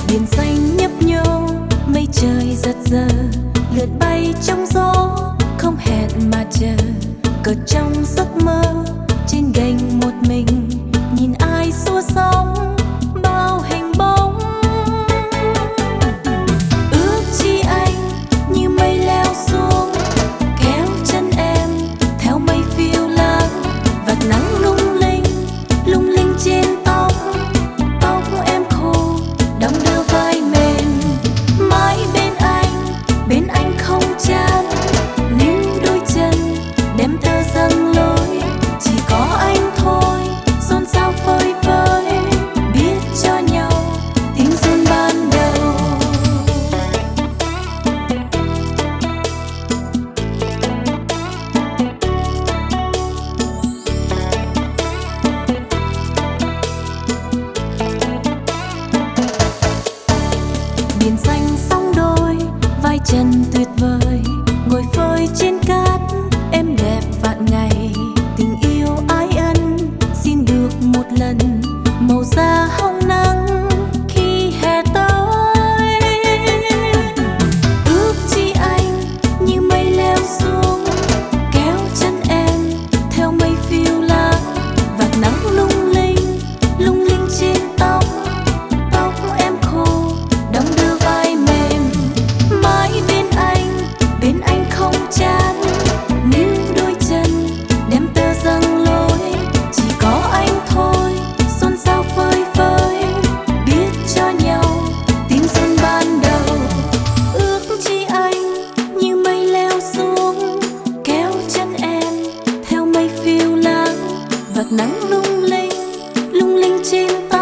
Biển xanh nhấp nhô, mây trời giật giờ, lượn bay trong gió, không hẹn mà chờ. Cợt trong giấc mơ, trên gành một mình, nhìn ai xua sóng bao hình bóng. Ước chi anh như mây leo xuống, kéo chân em theo mây phiêu lãng. Vạt nắng lung linh trên tóc, tóc em khô đong đưa vai mềm. Mãi bên anh không chán, níu đôi chân đem tơ dâng lối. Chỉ có anh thôi xôn xao phơi phới, biết cho nhau tiếng run ban đầu. Biển xanh sóng đôi, vai trần tuyệt vời, ngồi phơi trên cát em đẹp vạn ngày. Tình yêu ái ân xin được một lần, màu da hồng nắng khi hè tới. Ước chi anh như mây leo xuống, kéo chân em theo mây phiêu lãng. Vạt nắng lung linh trên tóc, tóc em khô đong đưa vai mềm. Mãi bên anh không chán, níu đôi chân đem tơ dâng lối. Chỉ có anh thôi xôn xao phơi phới, biết cho nhau tiếng run ban đầu. Ước chi anh như mây leo xuống, kéo chân em theo mây phiêu lãng. Vạt nắng lung linh trên tóc,